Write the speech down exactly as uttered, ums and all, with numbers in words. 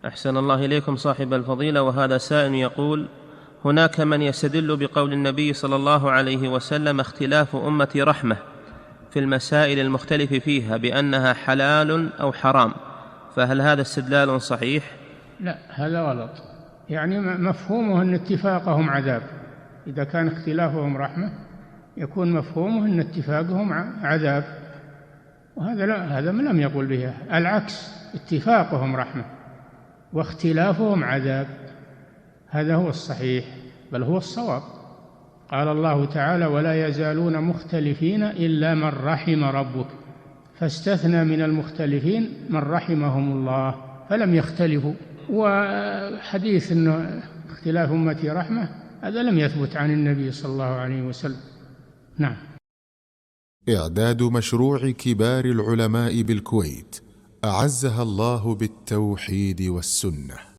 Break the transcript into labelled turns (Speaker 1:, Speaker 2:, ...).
Speaker 1: أحسن الله إليكم صاحب الفضيلة. وهذا سائل يقول: هناك من يستدل بقول النبي صلى الله عليه وسلم: اختلاف أمتي رحمة، في المسائل المختلف فيها بأنها حلال أو حرام، فهل هذا استدلال صحيح؟
Speaker 2: لا، هذا غلط. يعني مفهومه أن اتفاقهم عذاب. إذا كان اختلافهم رحمة يكون مفهومه أن اتفاقهم عذاب، وهذا لا، هذا لم يقل به. العكس، اتفاقهم رحمة واختلافهم عذاب، هذا هو الصحيح، بل هو الصواب. قال الله تعالى: ولا يزالون مختلفين إلا من رحم ربك، فاستثنى من المختلفين من رحمهم الله فلم يختلفوا. وحديث أن اختلاف أمتي رحمة هذا لم يثبت عن النبي صلى الله عليه وسلم. نعم.
Speaker 3: إعداد مشروع كبار العلماء بالكويت أعزها الله بالتوحيد والسنة.